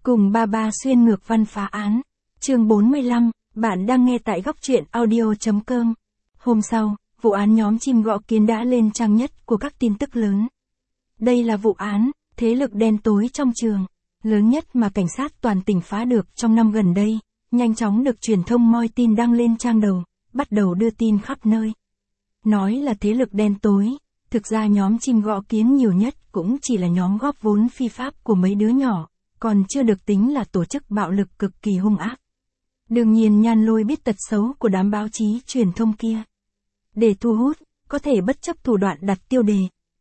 Cùng ba xuyên ngược văn phá án. Chương 45, bạn đang nghe tại góc truyện audio.com. Hôm sau, vụ án nhóm chim gõ kiến đã lên trang nhất của các tin tức lớn. Đây là vụ án, thế lực đen tối trong trường, lớn nhất mà cảnh sát toàn tỉnh phá được trong năm gần đây, nhanh chóng được truyền thông moi tin đăng lên trang đầu, bắt đầu đưa tin khắp nơi. Nói là thế lực đen tối, thực ra nhóm chim gõ kiến nhiều nhất cũng chỉ là nhóm góp vốn phi pháp của mấy đứa nhỏ, còn chưa được tính là tổ chức bạo lực cực kỳ hung ác. Đương nhiên Nhan Lôi biết tật xấu của đám báo chí truyền thông kia. Để thu hút, có thể bất chấp thủ đoạn đặt tiêu đề.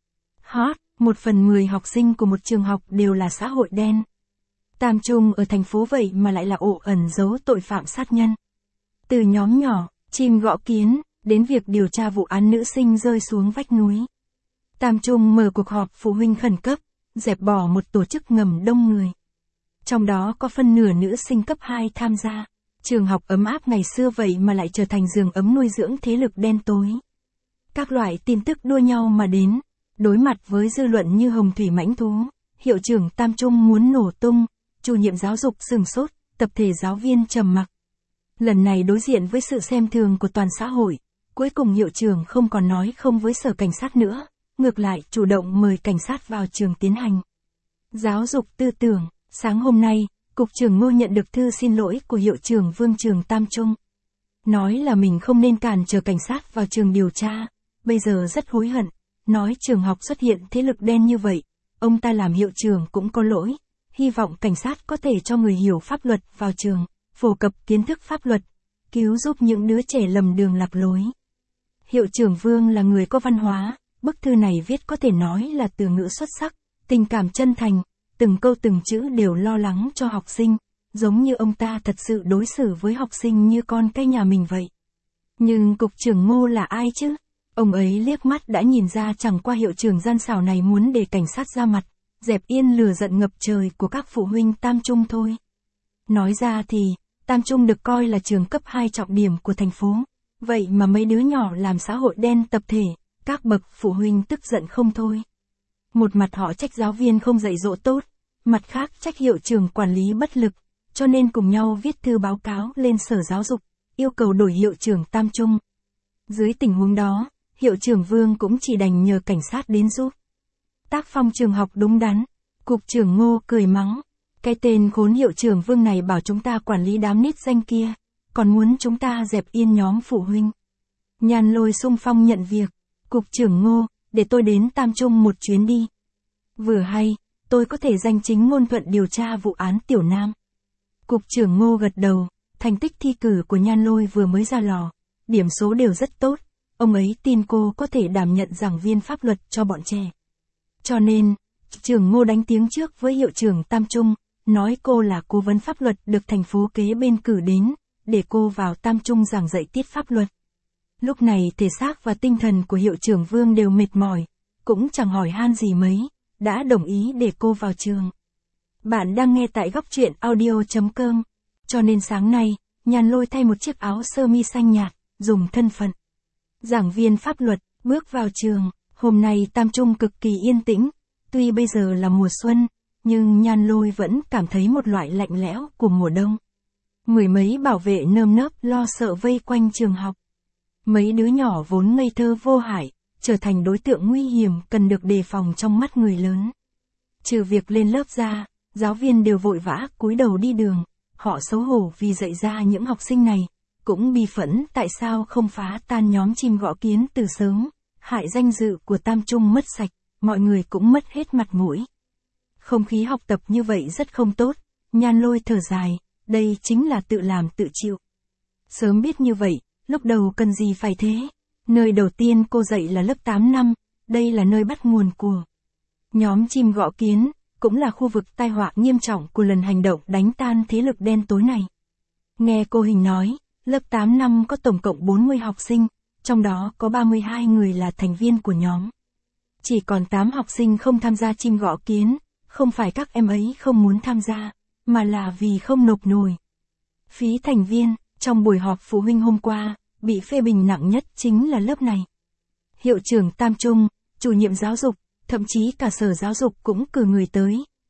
Hot, 1/10 học sinh của một trường học đều là xã hội đen. Tam Trung ở thành phố vậy mà lại là ổ ẩn giấu tội phạm sát nhân. Từ nhóm nhỏ, chim gõ kiến, đến việc điều tra vụ án nữ sinh rơi xuống vách núi. Tam Trung mở cuộc họp phụ huynh khẩn cấp, dẹp bỏ một tổ chức ngầm đông người. Trong đó có phân nửa nữ sinh cấp 2 tham gia. Trường học ấm áp ngày xưa vậy mà lại trở thành giường ấm nuôi dưỡng thế lực đen tối. Các loại tin tức đua nhau mà đến, đối mặt với dư luận như hồng thủy mãnh thú, hiệu trưởng Tam Trung muốn nổ tung, chủ nhiệm giáo dục sửng sốt, tập thể giáo viên trầm mặc. Lần này đối diện với sự xem thường của toàn xã hội, cuối cùng hiệu trưởng không còn nói không với sở cảnh sát nữa, ngược lại chủ động mời cảnh sát vào trường tiến hành giáo dục tư tưởng. Sáng hôm nay, Cục trưởng Ngô nhận được thư xin lỗi của hiệu trưởng Vương trường Tam Trung. Nói là mình không nên cản trở cảnh sát vào trường điều tra, bây giờ rất hối hận, nói trường học xuất hiện thế lực đen như vậy, ông ta làm hiệu trưởng cũng có lỗi, hy vọng cảnh sát có thể cho người hiểu pháp luật vào trường, phổ cập kiến thức pháp luật, cứu giúp những đứa trẻ lầm đường lạc lối. Hiệu trưởng Vương là người có văn hóa, bức thư này viết có thể nói là từ ngữ xuất sắc, tình cảm chân thành. Từng câu từng chữ đều lo lắng cho học sinh, giống như ông ta thật sự đối xử với học sinh như con cái nhà mình vậy. Nhưng cục trưởng Ngô là ai chứ? Ông ấy liếc mắt đã nhìn ra chẳng qua hiệu trưởng gian xảo này muốn để cảnh sát ra mặt, dẹp yên lửa giận ngập trời của các phụ huynh Tam Trung thôi. Nói ra thì, Tam Trung được coi là trường cấp 2 trọng điểm của thành phố, vậy mà mấy đứa nhỏ làm xã hội đen tập thể, các bậc phụ huynh tức giận không thôi. Một mặt họ trách giáo viên không dạy dỗ tốt, mặt khác trách hiệu trưởng quản lý bất lực, cho nên cùng nhau viết thư báo cáo lên Sở Giáo dục, yêu cầu đổi hiệu trưởng Tam Trung. Dưới tình huống đó, hiệu trưởng Vương cũng chỉ đành nhờ cảnh sát đến giúp. Tác phong trường học đúng đắn, cục trưởng Ngô cười mắng, cái tên khốn hiệu trưởng Vương này bảo chúng ta quản lý đám nít danh kia, còn muốn chúng ta dẹp yên nhóm phụ huynh. Nhan Lôi xung phong nhận việc, cục trưởng Ngô, để tôi đến Tam Trung một chuyến đi. Vừa hay, tôi có thể danh chính ngôn thuận điều tra vụ án Tiểu Nam. Cục trưởng Ngô gật đầu, thành tích thi cử của Nhan Lôi vừa mới ra lò, điểm số đều rất tốt, ông ấy tin cô có thể đảm nhận giảng viên pháp luật cho bọn trẻ. Cho nên, trưởng Ngô đánh tiếng trước với hiệu trưởng Tam Trung, nói cô là cố vấn pháp luật được thành phố kế bên cử đến, để cô vào Tam Trung giảng dạy tiết pháp luật. Lúc này thể xác và tinh thần của hiệu trưởng Vương đều mệt mỏi, cũng chẳng hỏi han gì mấy, đã đồng ý để cô vào trường. Bạn đang nghe tại góc truyện audio.com. Cho nên sáng nay, Nhan Lôi thay một chiếc áo sơ mi xanh nhạt, dùng thân phận giảng viên pháp luật, bước vào trường. Hôm nay Tam Trung cực kỳ yên tĩnh, tuy bây giờ là mùa xuân, nhưng Nhan Lôi vẫn cảm thấy một loại lạnh lẽo của mùa đông. Mười mấy bảo vệ nơm nớp lo sợ vây quanh trường học. Mấy đứa nhỏ vốn ngây thơ vô hại, trở thành đối tượng nguy hiểm cần được đề phòng trong mắt người lớn. Trừ việc lên lớp ra, giáo viên đều vội vã cúi đầu đi đường, họ xấu hổ vì dạy ra những học sinh này, cũng bi phẫn tại sao không phá tan nhóm chim gõ kiến từ sớm, hại danh dự của Tam Trung mất sạch, mọi người cũng mất hết mặt mũi. Không khí học tập như vậy rất không tốt, Nhan Lôi thở dài, đây chính là tự làm tự chịu. Sớm biết như vậy, lúc đầu cần gì phải thế. Nơi đầu tiên cô dạy là lớp 8 năm, đây là nơi bắt nguồn của nhóm chim gõ kiến, cũng là khu vực tai họa nghiêm trọng của lần hành động đánh tan thế lực đen tối này. Nghe cô Hình nói, lớp 8 năm có tổng cộng 40 học sinh, trong đó có 32 người là thành viên của nhóm. Chỉ còn 8 học sinh không tham gia chim gõ kiến, không phải các em ấy không muốn tham gia, mà là vì không nộp nổi phí thành viên. Trong buổi họp phụ huynh hôm qua, bị phê bình nặng nhất chính là lớp này. Hiệu trưởng Tam Trung, chủ nhiệm giáo dục, thậm chí cả sở giáo dục cũng cử người tới,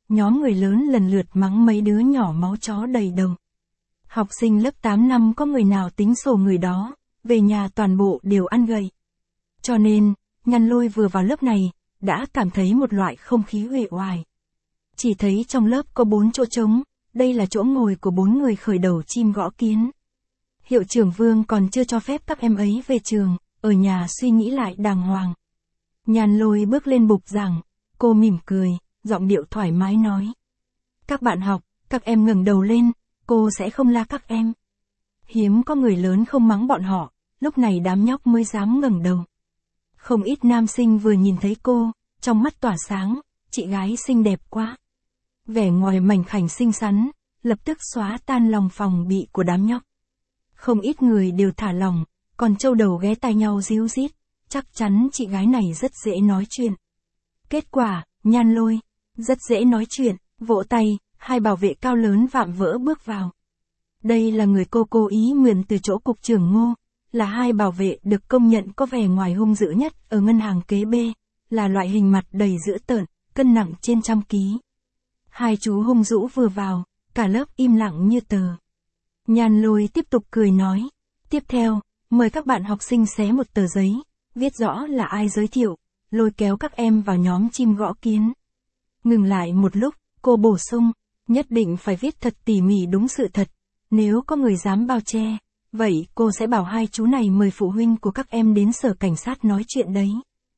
nhóm người lớn lần lượt mắng mấy đứa nhỏ máu chó đầy đầu. Học sinh lớp 8 năm có người nào tính sổ người đó, về nhà toàn bộ đều ăn gầy. Cho nên, Nhan Lôi vừa vào lớp này, đã cảm thấy một loại không khí uể oải. Chỉ thấy trong lớp có 4 chỗ trống, đây là chỗ ngồi của 4 người khởi đầu chim gõ kiến. Hiệu trưởng Vương còn chưa cho phép các em ấy về trường, ở nhà suy nghĩ lại đàng hoàng. Nhan Lôi bước lên bục giảng, cô mỉm cười, giọng điệu thoải mái nói. Các bạn học, các em ngẩng đầu lên, cô sẽ không la các em. Hiếm có người lớn không mắng bọn họ, lúc này đám nhóc mới dám ngẩng đầu. Không ít nam sinh vừa nhìn thấy cô, trong mắt tỏa sáng, chị gái xinh đẹp quá. Vẻ ngoài mảnh khảnh xinh xắn, lập tức xóa tan lòng phòng bị của đám nhóc. Không ít người đều thả lòng, còn trâu đầu ghé tai nhau ríu rít, chắc chắn chị gái này rất dễ nói chuyện. Kết quả, Nhan Lôi, rất dễ nói chuyện, vỗ tay, hai bảo vệ cao lớn vạm vỡ bước vào. Đây là người cô cố ý mượn từ chỗ cục trưởng Ngô, là hai bảo vệ được công nhận có vẻ ngoài hung dữ nhất ở ngân hàng kế bên, là loại hình mặt đầy dữ tợn, cân nặng trên 100 kg. Hai chú hung dữ vừa vào, cả lớp im lặng như tờ. Nhan Lôi tiếp tục cười nói, tiếp theo, mời các bạn học sinh xé một tờ giấy, viết rõ là ai giới thiệu, lôi kéo các em vào nhóm chim gõ kiến. Ngừng lại một lúc, cô bổ sung, nhất định phải viết thật tỉ mỉ đúng sự thật, nếu có người dám bao che, vậy cô sẽ bảo hai chú này mời phụ huynh của các em đến sở cảnh sát nói chuyện đấy.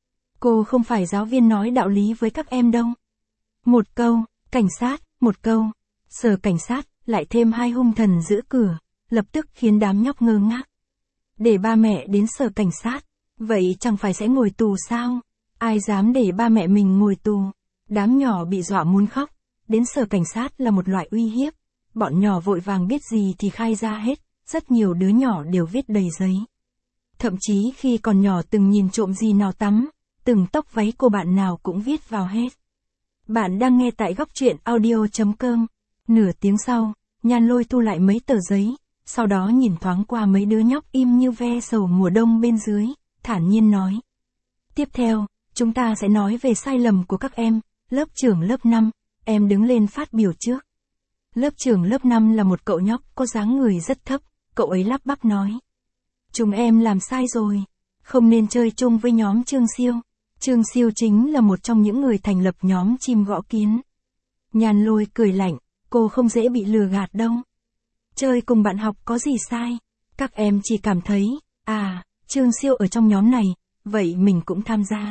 Cô không phải giáo viên nói đạo lý với các em đâu. Một câu, cảnh sát, một câu, sở cảnh sát, lại thêm hai hung thần giữ cửa, lập tức khiến đám nhóc ngơ ngác. Để ba mẹ đến sở cảnh sát, vậy chẳng phải sẽ ngồi tù sao? Ai dám để ba mẹ mình ngồi tù? Đám nhỏ bị dọa muốn khóc, đến sở cảnh sát là một loại uy hiếp. Bọn nhỏ vội vàng biết gì thì khai ra hết, rất nhiều đứa nhỏ đều viết đầy giấy. Thậm chí khi còn nhỏ từng nhìn trộm gì nào tắm, từng tóc váy cô bạn nào cũng viết vào hết. Bạn đang nghe tại góc truyện audio.com. Nửa tiếng sau, Nhan Lôi thu lại mấy tờ giấy, sau đó nhìn thoáng qua mấy đứa nhóc im như ve sầu mùa đông bên dưới, thản nhiên nói. Tiếp theo, chúng ta sẽ nói về sai lầm của các em, lớp trưởng lớp 5, em đứng lên phát biểu trước. Lớp trưởng lớp 5 là một cậu nhóc có dáng người rất thấp, cậu ấy lắp bắp nói. Chúng em làm sai rồi, không nên chơi chung với nhóm Trương Siêu. Trương Siêu chính là một trong những người thành lập nhóm chim gõ kiến. Nhan Lôi cười lạnh, cô không dễ bị lừa gạt đâu. Chơi cùng bạn học có gì sai, các em chỉ cảm thấy, Trương Siêu ở trong nhóm này, vậy mình cũng tham gia.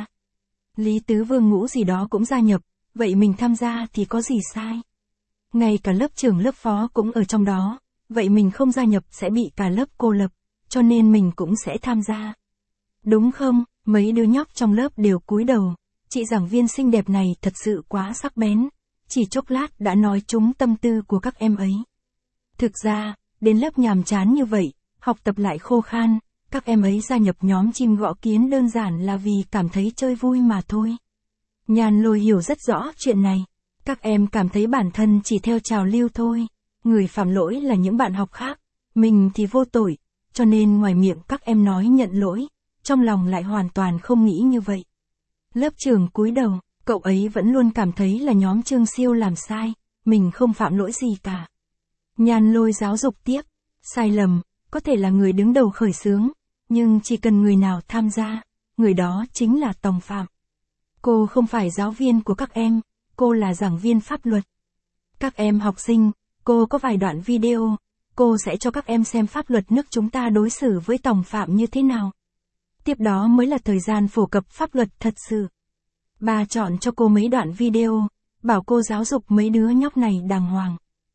Lý Tứ Vương Ngũ gì đó cũng gia nhập, vậy mình tham gia thì có gì sai. Ngay cả lớp trưởng lớp phó cũng ở trong đó, vậy mình không gia nhập sẽ bị cả lớp cô lập, cho nên mình cũng sẽ tham gia. Đúng không? Mấy đứa nhóc trong lớp đều cúi đầu, chị giảng viên xinh đẹp này thật sự quá sắc bén, chỉ chốc lát đã nói trúng tâm tư của các em ấy. Thực ra, đến lớp nhàm chán như vậy, học tập lại khô khan, các em ấy gia nhập nhóm chim gõ kiến đơn giản là vì cảm thấy chơi vui mà thôi. Nhan Lôi hiểu rất rõ chuyện này, các em cảm thấy bản thân chỉ theo trào lưu thôi, người phạm lỗi là những bạn học khác, mình thì vô tội, cho nên ngoài miệng các em nói nhận lỗi, trong lòng lại hoàn toàn không nghĩ như vậy. Lớp trưởng cúi đầu, cậu ấy vẫn luôn cảm thấy là nhóm Trương Siêu làm sai, mình không phạm lỗi gì cả. Nhan Lôi giáo dục tiếp, sai lầm, có thể là người đứng đầu khởi xướng, nhưng chỉ cần người nào tham gia, người đó chính là tòng phạm. Cô không phải giáo viên của các em, cô là giảng viên pháp luật. Các em học sinh, cô có vài đoạn video, cô sẽ cho các em xem pháp luật nước chúng ta đối xử với tòng phạm như thế nào. Tiếp đó mới là thời gian phổ cập pháp luật thật sự. Bà chọn cho cô mấy đoạn video, bảo cô giáo dục mấy đứa nhóc này đàng hoàng.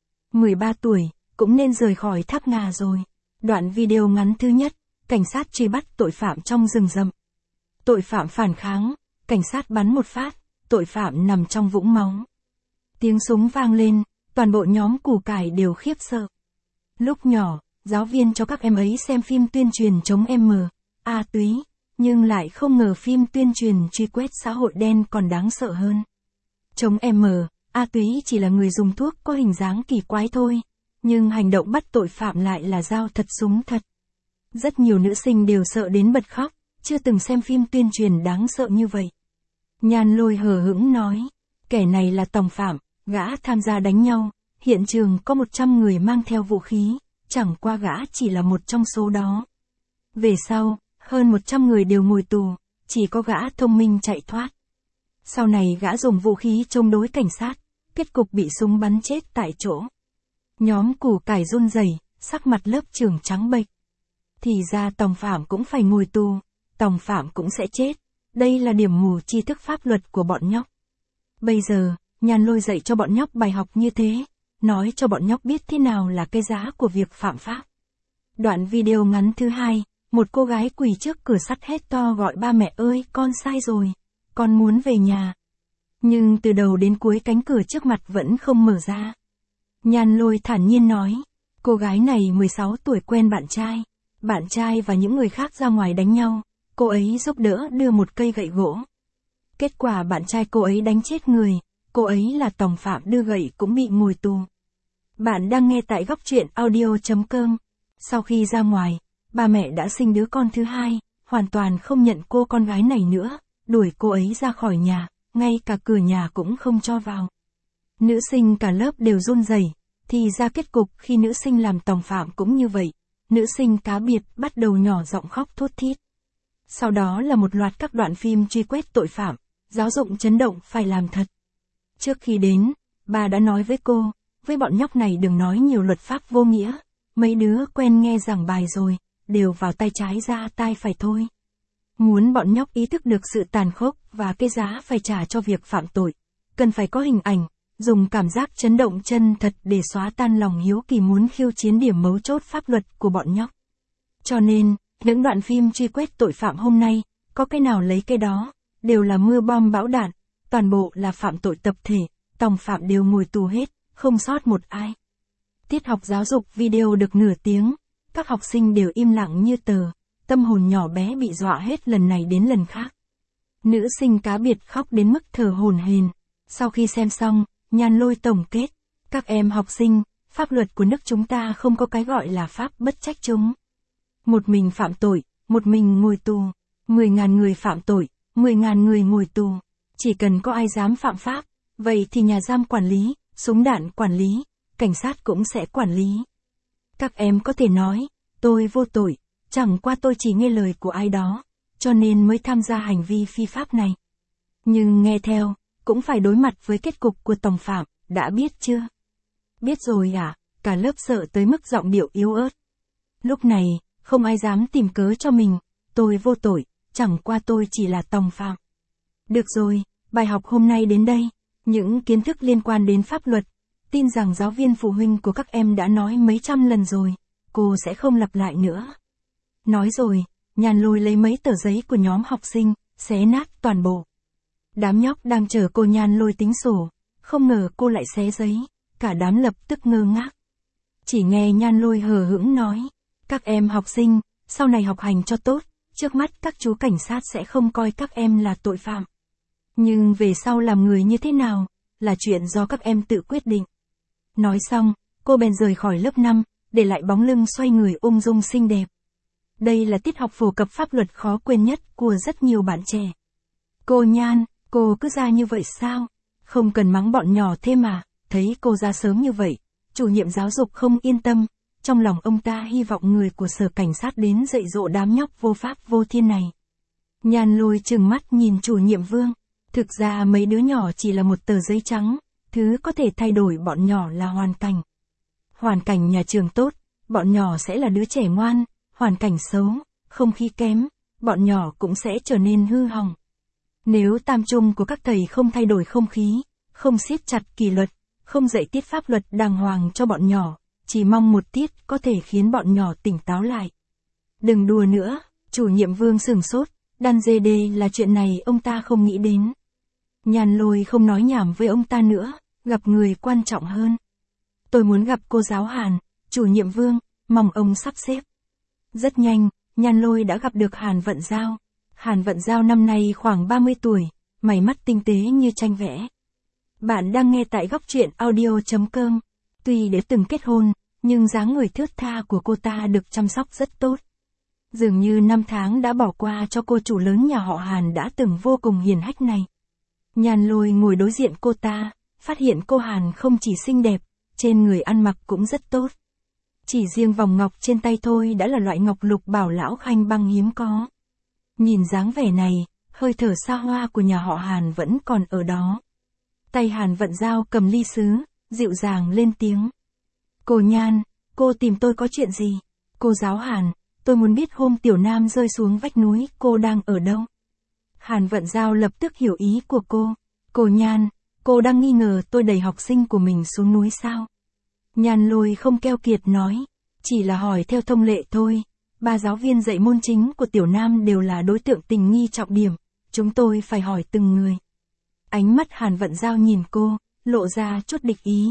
13 tuổi, cũng nên rời khỏi Tháp Ngà rồi. Đoạn video ngắn thứ nhất, cảnh sát truy bắt tội phạm trong rừng rậm. Tội phạm phản kháng, cảnh sát bắn một phát, tội phạm nằm trong vũng máu. Tiếng súng vang lên, toàn bộ nhóm củ cải đều khiếp sợ. Lúc nhỏ, giáo viên cho các em ấy xem phim tuyên truyền chống túy, nhưng lại không ngờ phim tuyên truyền truy quét xã hội đen còn đáng sợ hơn. Chống túy chỉ là người dùng thuốc có hình dáng kỳ quái thôi, nhưng hành động bắt tội phạm lại là dao thật súng thật. Rất nhiều nữ sinh đều sợ đến bật khóc, chưa từng xem phim tuyên truyền đáng sợ như vậy. Nhan Lôi hờ hững nói, kẻ này là tòng phạm, gã tham gia đánh nhau, hiện trường có 100 người mang theo vũ khí, chẳng qua gã chỉ là một trong số đó. Về sau, hơn 100 người đều ngồi tù, chỉ có gã thông minh chạy thoát. Sau này gã dùng vũ khí chống đối cảnh sát, kết cục bị súng bắn chết tại chỗ. Nhóm củ cải run rẩy, sắc mặt lớp trưởng trắng bệch. Thì ra tòng phạm cũng phải ngồi tù, tòng phạm cũng sẽ chết. Đây là điểm mù tri thức pháp luật của bọn nhóc. Bây giờ, Nhan Lôi dạy cho bọn nhóc bài học như thế, nói cho bọn nhóc biết thế nào là cái giá của việc phạm pháp. Đoạn video ngắn thứ 2, một cô gái quỳ trước cửa sắt hét to gọi ba mẹ ơi, con sai rồi, con muốn về nhà. Nhưng từ đầu đến cuối cánh cửa trước mặt vẫn không mở ra. Nhan Lôi thản nhiên nói, cô gái này 16 tuổi quen bạn trai và những người khác ra ngoài đánh nhau, cô ấy giúp đỡ đưa một cây gậy gỗ. Kết quả bạn trai cô ấy đánh chết người, cô ấy là tòng phạm đưa gậy cũng bị ngồi tù. Bạn đang nghe tại góc truyện audio.com. Sau khi ra ngoài, bà mẹ đã sinh đứa con thứ 2, hoàn toàn không nhận cô con gái này nữa, đuổi cô ấy ra khỏi nhà, ngay cả cửa nhà cũng không cho vào. Nữ sinh cả lớp đều run rẩy, thì ra kết cục khi nữ sinh làm tòng phạm cũng như vậy. Nữ sinh cá biệt bắt đầu nhỏ giọng khóc thút thít. Sau đó là một loạt các đoạn phim truy quét tội phạm, giáo dục chấn động phải làm thật. Trước khi đến, bà đã nói với cô, với bọn nhóc này đừng nói nhiều luật pháp vô nghĩa, mấy đứa quen nghe giảng bài rồi, đều vào tay trái ra tai phải thôi. Muốn bọn nhóc ý thức được sự tàn khốc và cái giá phải trả cho việc phạm tội, cần phải có hình ảnh, dùng cảm giác chấn động chân thật để xóa tan lòng hiếu kỳ muốn khiêu chiến điểm mấu chốt pháp luật của bọn nhóc. Cho nên, những đoạn phim truy quét tội phạm hôm nay, có cái nào lấy cái đó, đều là mưa bom bão đạn, toàn bộ là phạm tội tập thể, tòng phạm đều ngồi tù hết, không sót một ai. Tiết học giáo dục video được nửa tiếng, các học sinh đều im lặng như tờ, tâm hồn nhỏ bé bị dọa hết lần này đến lần khác. Nữ sinh cá biệt khóc đến mức thở hổn hển. Sau khi xem xong, Nhan Lôi tổng kết, các em học sinh, pháp luật của nước chúng ta không có cái gọi là pháp bất trách chúng. Một mình phạm tội, một mình ngồi tù, 10.000 người phạm tội, 10.000 người ngồi tù. Chỉ cần có ai dám phạm pháp, vậy thì nhà giam quản lý, súng đạn quản lý, cảnh sát cũng sẽ quản lý. Các em có thể nói, tôi vô tội, chẳng qua tôi chỉ nghe lời của ai đó, cho nên mới tham gia hành vi phi pháp này. Nhưng nghe theo, cũng phải đối mặt với kết cục của tòng phạm, đã biết chưa? Biết rồi à? Cả lớp sợ tới mức giọng điệu yếu ớt. Lúc này, không ai dám tìm cớ cho mình, tôi vô tội, chẳng qua tôi chỉ là tòng phạm. Được rồi, bài học hôm nay đến đây, những kiến thức liên quan đến pháp luật, tin rằng giáo viên phụ huynh của các em đã nói mấy trăm lần rồi, cô sẽ không lặp lại nữa. Nói rồi, Nhan Lôi lấy mấy tờ giấy của nhóm học sinh, xé nát toàn bộ. Đám nhóc đang chờ cô Nhan Lôi tính sổ, không ngờ cô lại xé giấy, cả đám lập tức ngơ ngác. Chỉ nghe Nhan Lôi hờ hững nói, các em học sinh, sau này học hành cho tốt, trước mắt các chú cảnh sát sẽ không coi các em là tội phạm. Nhưng về sau làm người như thế nào, là chuyện do các em tự quyết định. Nói xong, cô bèn rời khỏi lớp 5, để lại bóng lưng xoay người ung dung xinh đẹp. Đây là tiết học phổ cập pháp luật khó quên nhất của rất nhiều bạn trẻ. Cô Nhan, cô cứ ra như vậy sao? Không cần mắng bọn nhỏ thêm mà, thấy cô ra sớm như vậy, chủ nhiệm giáo dục không yên tâm, trong lòng ông ta hy vọng người của sở cảnh sát đến dạy dỗ đám nhóc vô pháp vô thiên này. Nhan Lôi trừng mắt nhìn chủ nhiệm Vương, thực ra mấy đứa nhỏ chỉ là một tờ giấy trắng, thứ có thể thay đổi bọn nhỏ là hoàn cảnh. Hoàn cảnh nhà trường tốt, bọn nhỏ sẽ là đứa trẻ ngoan, hoàn cảnh xấu, không khí kém, bọn nhỏ cũng sẽ trở nên hư hỏng. Nếu tam trung của các thầy không thay đổi không khí, không siết chặt kỷ luật, không dạy tiết pháp luật đàng hoàng cho bọn nhỏ, chỉ mong một tiết có thể khiến bọn nhỏ tỉnh táo lại. Đừng đùa nữa, chủ nhiệm Vương sửng sốt, đan dê đê là chuyện này ông ta không nghĩ đến. Nhan Lôi không nói nhảm với ông ta nữa, gặp người quan trọng hơn. Tôi muốn gặp cô giáo Hàn, chủ nhiệm Vương, mong ông sắp xếp. Rất nhanh, Nhan Lôi đã gặp được Hàn Vận Giao. Hàn Vận Giao năm nay khoảng 30 tuổi, mày mắt tinh tế như tranh vẽ. Bạn đang nghe tại góc truyện audio.com. Tuy đã từng kết hôn, nhưng dáng người thướt tha của cô ta được chăm sóc rất tốt. Dường như 5 tháng đã bỏ qua cho cô chủ lớn nhà họ Hàn đã từng vô cùng hiền hách này. Nhan Lôi ngồi đối diện cô ta, phát hiện cô Hàn không chỉ xinh đẹp, trên người ăn mặc cũng rất tốt. Chỉ riêng vòng ngọc trên tay thôi đã là loại ngọc lục bảo lão khanh băng hiếm có. Nhìn dáng vẻ này, hơi thở xa hoa của nhà họ Hàn vẫn còn ở đó. Tay Hàn Vận Giao cầm ly sứ, dịu dàng lên tiếng. Cô Nhan, cô tìm tôi có chuyện gì? Cô giáo Hàn, tôi muốn biết hôm Tiểu Nam rơi xuống vách núi, cô đang ở đâu? Hàn Vận Giao lập tức hiểu ý của cô. Cô Nhan, cô đang nghi ngờ tôi đẩy học sinh của mình xuống núi sao? Nhan Lôi không keo kiệt nói. Chỉ là hỏi theo thông lệ thôi. 3 giáo viên dạy môn chính của Tiểu Nam đều là đối tượng tình nghi trọng điểm. Chúng tôi phải hỏi từng người. Ánh mắt Hàn Vận Giao nhìn cô, lộ ra chút địch ý.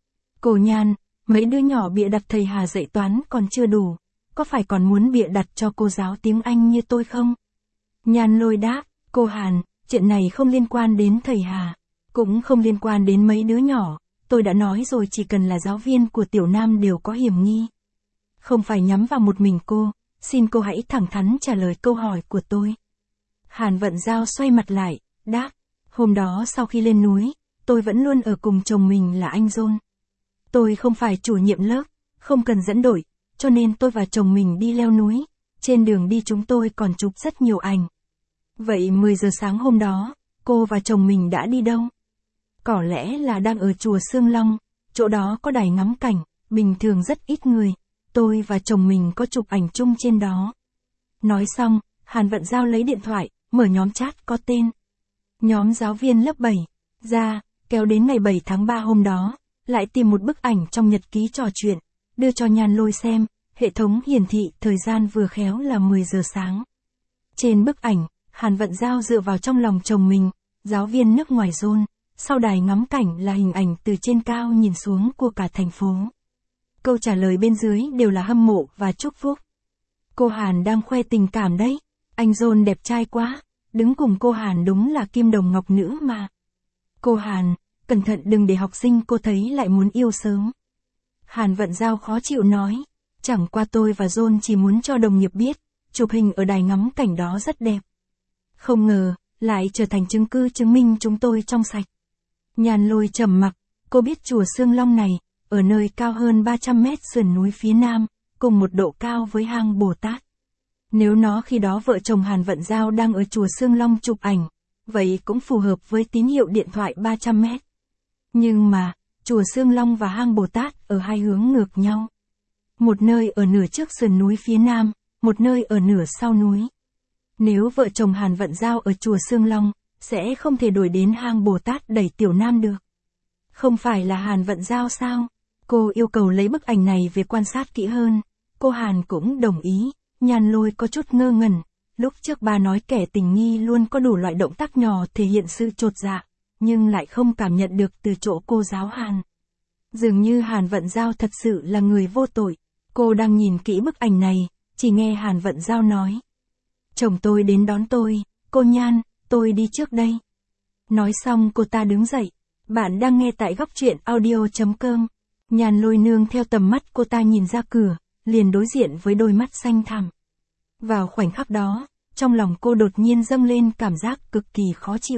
Cô Nhan, mấy đứa nhỏ bịa đặt thầy Hà dạy toán còn chưa đủ. Có phải còn muốn bịa đặt cho cô giáo tiếng Anh như tôi không? Nhan Lôi đáp, cô Hàn, chuyện này không liên quan đến thầy Hà. Cũng không liên quan đến mấy đứa nhỏ. Tôi đã nói rồi, chỉ cần là giáo viên của Tiểu Nam đều có hiểm nghi. Không phải nhắm vào một mình cô, xin cô hãy thẳng thắn trả lời câu hỏi của tôi. Hàn Vận Giao xoay mặt lại, đáp, hôm đó sau khi lên núi, tôi vẫn luôn ở cùng chồng mình là anh John. Tôi không phải chủ nhiệm lớp, không cần dẫn đội, cho nên tôi và chồng mình đi leo núi, trên đường đi chúng tôi còn chụp rất nhiều ảnh. Vậy 10 giờ sáng hôm đó, cô và chồng mình đã đi đâu? Có lẽ là đang ở chùa Sương Long, chỗ đó có đài ngắm cảnh, bình thường rất ít người, tôi và chồng mình có chụp ảnh chung trên đó. Nói xong, Hàn Vận Giao lấy điện thoại, mở nhóm chat có tên. Nhóm giáo viên lớp 7, ra, kéo đến ngày 7 tháng 3 hôm đó, lại tìm một bức ảnh trong nhật ký trò chuyện, đưa cho Nhan Lôi xem, hệ thống hiển thị thời gian vừa khéo là 10 giờ sáng. Trên bức ảnh, Hàn Vận Giao dựa vào trong lòng chồng mình, giáo viên nước ngoài John. Sau đài ngắm cảnh là hình ảnh từ trên cao nhìn xuống của cả thành phố. Câu trả lời bên dưới đều là hâm mộ và chúc phúc. Cô Hàn đang khoe tình cảm đấy. Anh John đẹp trai quá. Đứng cùng cô Hàn đúng là kim đồng ngọc nữ mà. Cô Hàn, cẩn thận đừng để học sinh cô thấy lại muốn yêu sớm. Hàn Vận Giao khó chịu nói. Chẳng qua tôi và John chỉ muốn cho đồng nghiệp biết, chụp hình ở đài ngắm cảnh đó rất đẹp. Không ngờ, lại trở thành chứng cứ chứng minh chúng tôi trong sạch. Nhan Lôi trầm mặc, cô biết chùa Sương Long này, ở nơi cao hơn 300 mét sườn núi phía nam, cùng một độ cao với hang Bồ Tát. Nếu nó khi đó vợ chồng Hàn Vận Giao đang ở chùa Sương Long chụp ảnh, vậy cũng phù hợp với tín hiệu điện thoại 300 mét. Nhưng mà, chùa Sương Long và hang Bồ Tát ở hai hướng ngược nhau. Một nơi ở nửa trước sườn núi phía nam, một nơi ở nửa sau núi. Nếu vợ chồng Hàn Vận Giao ở chùa Sương Long, sẽ không thể đuổi đến hang Bồ Tát đẩy Tiểu Nam được. Không phải là Hàn Vận Giao sao? Cô yêu cầu lấy bức ảnh này về quan sát kỹ hơn. Cô Hàn cũng đồng ý. Nhan Lôi có chút ngơ ngẩn. Lúc trước bà nói kẻ tình nghi luôn có đủ loại động tác nhỏ thể hiện sự chột dạ, nhưng lại không cảm nhận được từ chỗ cô giáo Hàn. Dường như Hàn Vận Giao thật sự là người vô tội. Cô đang nhìn kỹ bức ảnh này, chỉ nghe Hàn Vận Giao nói. Chồng tôi đến đón tôi, cô Nhan, tôi đi trước đây. Nói xong cô ta đứng dậy. Bạn đang nghe tại góc truyện audio.com. Nhan Lôi nương theo tầm mắt cô ta nhìn ra cửa, liền đối diện với đôi mắt xanh thẳm. Vào khoảnh khắc đó, trong lòng cô đột nhiên dâng lên cảm giác cực kỳ khó chịu.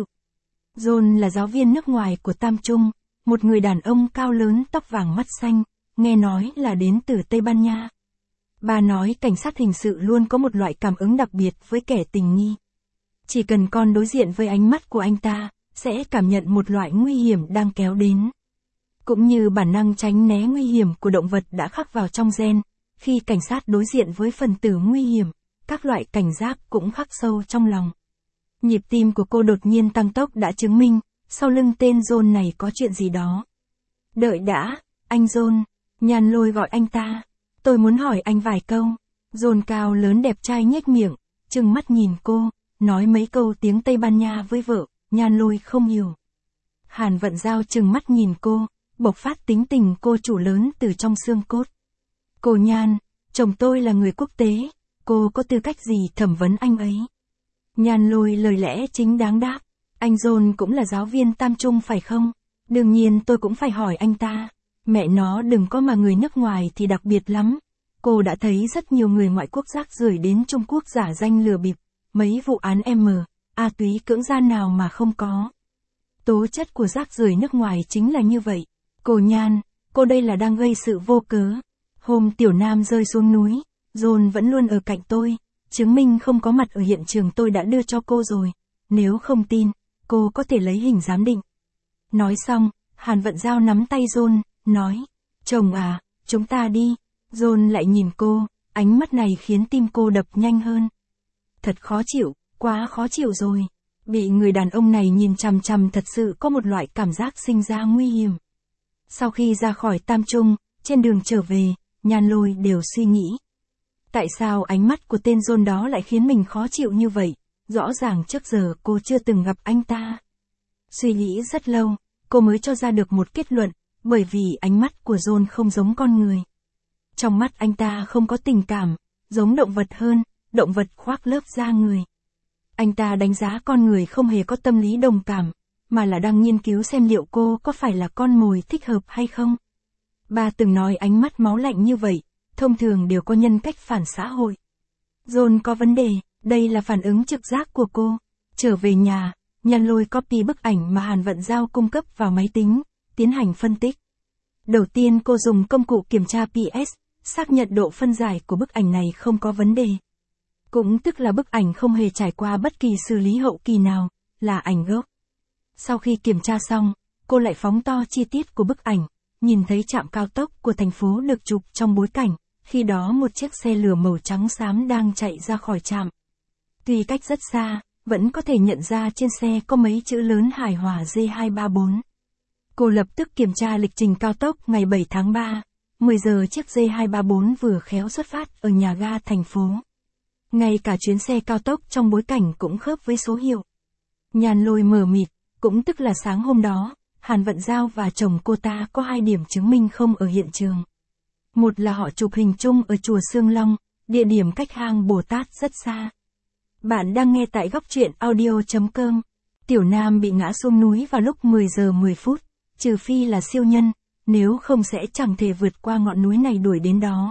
John là giáo viên nước ngoài của Tam Trung, một người đàn ông cao lớn tóc vàng mắt xanh, nghe nói là đến từ Tây Ban Nha. Bà nói cảnh sát hình sự luôn có một loại cảm ứng đặc biệt với kẻ tình nghi. Chỉ cần con đối diện với ánh mắt của anh ta, sẽ cảm nhận một loại nguy hiểm đang kéo đến. Cũng như bản năng tránh né nguy hiểm của động vật đã khắc vào trong gen, khi cảnh sát đối diện với phần tử nguy hiểm, các loại cảnh giác cũng khắc sâu trong lòng. Nhịp tim của cô đột nhiên tăng tốc đã chứng minh, sau lưng tên John này có chuyện gì đó. Đợi đã, anh John, Nhan Lôi gọi anh ta. Tôi muốn hỏi anh vài câu. John cao lớn đẹp trai nhếch miệng, trừng mắt nhìn cô, nói mấy câu tiếng Tây Ban Nha với vợ, Nhan Lôi không hiểu. Hàn Vận Giao trừng mắt nhìn cô, bộc phát tính tình cô chủ lớn từ trong xương cốt. Cô Nhan, chồng tôi là người quốc tế, cô có tư cách gì thẩm vấn anh ấy? Nhan Lôi lời lẽ chính đáng đáp, anh John cũng là giáo viên Tam Trung phải không? Đương nhiên tôi cũng phải hỏi anh ta. Mẹ nó đừng có mà người nước ngoài thì đặc biệt lắm. Cô đã thấy rất nhiều người ngoại quốc rác rưởi đến Trung Quốc giả danh lừa bịp, mấy vụ án túy cưỡng gian nào mà không có. Tố chất của rác rưởi nước ngoài chính là như vậy. Cô Nhan, cô đây là đang gây sự vô cớ. Hôm Tiểu Nam rơi xuống núi, John vẫn luôn ở cạnh tôi, chứng minh không có mặt ở hiện trường tôi đã đưa cho cô rồi. Nếu không tin, cô có thể lấy hình giám định. Nói xong, Hàn Vận Giao nắm tay John, nói, chồng à, chúng ta đi. John lại nhìn cô, ánh mắt này khiến tim cô đập nhanh hơn. Thật khó chịu, quá khó chịu rồi. Bị người đàn ông này nhìn chằm chằm thật sự có một loại cảm giác sinh ra nguy hiểm. Sau khi ra khỏi Tam Trung, trên đường trở về, Nhan Lôi đều suy nghĩ. Tại sao ánh mắt của tên John đó lại khiến mình khó chịu như vậy? Rõ ràng trước giờ cô chưa từng gặp anh ta. Suy nghĩ rất lâu, cô mới cho ra được một kết luận, bởi vì ánh mắt của John không giống con người. Trong mắt anh ta không có tình cảm, giống động vật hơn, động vật khoác lớp da người. Anh ta đánh giá con người không hề có tâm lý đồng cảm, mà là đang nghiên cứu xem liệu cô có phải là con mồi thích hợp hay không. Bà từng nói ánh mắt máu lạnh như vậy, thông thường đều có nhân cách phản xã hội. John có vấn đề, đây là phản ứng trực giác của cô. Trở về nhà, Nhan Lôi copy bức ảnh mà Hàn Vận Giao cung cấp vào máy tính, tiến hành phân tích. Đầu tiên cô dùng công cụ kiểm tra PS, xác nhận độ phân giải của bức ảnh này không có vấn đề. Cũng tức là bức ảnh không hề trải qua bất kỳ xử lý hậu kỳ nào, là ảnh gốc. Sau khi kiểm tra xong, cô lại phóng to chi tiết của bức ảnh, nhìn thấy trạm cao tốc của thành phố được chụp trong bối cảnh, khi đó một chiếc xe lửa màu trắng xám đang chạy ra khỏi trạm. Tuy cách rất xa, vẫn có thể nhận ra trên xe có mấy chữ lớn Hải Hòa J234. Cô lập tức kiểm tra lịch trình cao tốc ngày 7 tháng 3, 10 giờ chiếc J234 vừa khéo xuất phát ở nhà ga thành phố. Ngay cả chuyến xe cao tốc trong bối cảnh cũng khớp với số hiệu. Nhan Lôi mờ mịt, cũng tức là sáng hôm đó, Hàn Vận Giao và chồng cô ta có 2 điểm chứng minh không ở hiện trường. Một là họ chụp hình chung ở chùa Sương Long, địa điểm cách hang Bồ Tát rất xa. Bạn đang nghe tại góc truyện audio.com. Tiểu Nam bị ngã xuống núi vào lúc 10 giờ 10 phút, trừ phi là siêu nhân, nếu không sẽ chẳng thể vượt qua ngọn núi này đuổi đến đó.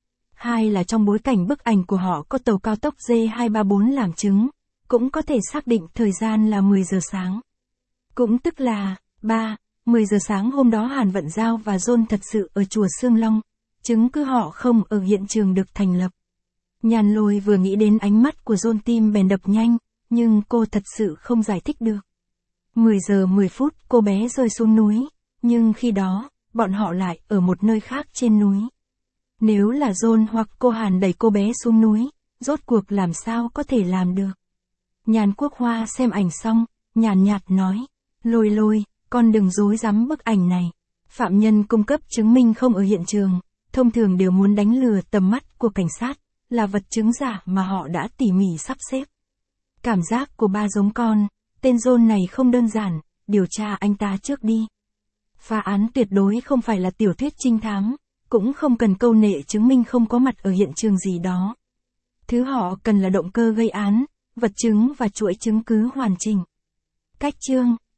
2 là trong bối cảnh bức ảnh của họ có tàu cao tốc J234 làm chứng, cũng có thể xác định thời gian là 10 giờ sáng. Cũng tức là, 10 giờ sáng hôm đó Hàn Vận Giao và John thật sự ở chùa Sương Long, chứng cứ họ không ở hiện trường được thành lập. Nhan Lôi vừa nghĩ đến ánh mắt của John tim bèn đập nhanh, nhưng cô thật sự không giải thích được. 10 giờ 10 phút cô bé rơi xuống núi, nhưng khi đó, bọn họ lại ở một nơi khác trên núi. Nếu là John hoặc cô Hàn đẩy cô bé xuống núi, rốt cuộc làm sao có thể làm được. Nhan Quốc Hoa xem ảnh xong, nhàn nhạt nói, Lôi, con đừng dối rắm bức ảnh này. Phạm nhân cung cấp chứng minh không ở hiện trường, thông thường đều muốn đánh lừa tầm mắt của cảnh sát, là vật chứng giả mà họ đã tỉ mỉ sắp xếp. Cảm giác của ba giống con, tên John này không đơn giản, điều tra anh ta trước đi. Phá án tuyệt đối không phải là tiểu thuyết trinh thám, cũng không cần câu nệ chứng minh không có mặt ở hiện trường gì đó. Thứ họ cần là động cơ gây án, vật chứng và chuỗi chứng cứ hoàn chỉnh. Cách chương